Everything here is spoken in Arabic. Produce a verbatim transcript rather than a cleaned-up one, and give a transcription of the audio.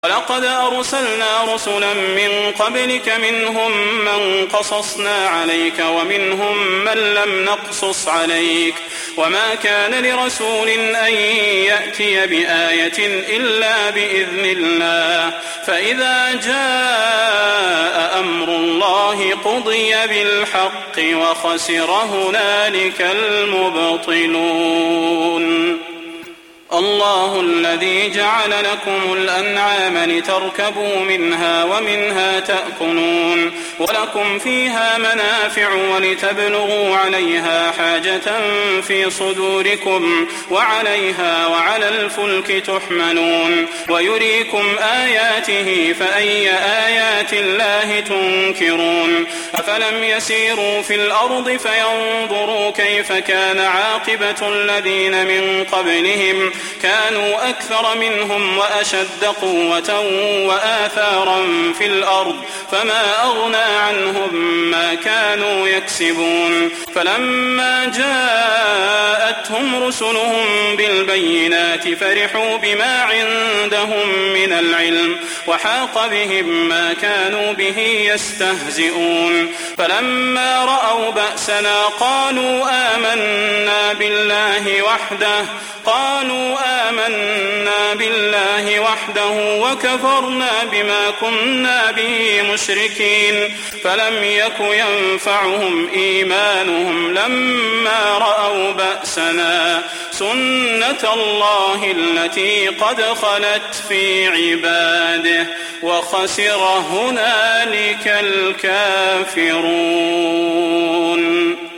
ولقد أرسلنا رسلا من قبلك منهم من قصصنا عليك ومنهم من لم نقصص عليك وما كان لرسول أن يأتي بآية إلا بإذن الله فإذا جاء أمر الله قضي بالحق وخسر هنالك المبطلون. الله الذي جعل لكم الأنعام لتركبوا منها ومنها تأكلون ولكم فيها منافع ولتبلغوا عليها حاجة في صدوركم وعليها وعلى الفلك تحملون ويريكم آياته فأي آيات الله تنكرون. أفلم يسيروا في الأرض فينظروا كيف كان عاقبة الذين من قبلهم كانوا أكثر منهم وأشد قوة وآثارا في الأرض فما أغنى عنهم ما كانوا يكسبون. فلما جاءتهم رسلهم بالبينات فرحوا بما عندهم من العلم وحاق بهم ما كانوا به يستهزئون. فلما رأوا بأسنا قالوا آمنا بالله وحده قالوا آمنا بالله وحده وكفرنا بما كنا به مشركين. فلم يك ينفعهم إيمانهم لما رأوا بأسنا سنة الله التي قد خلت في عباده وخسر هنالك الكافرون.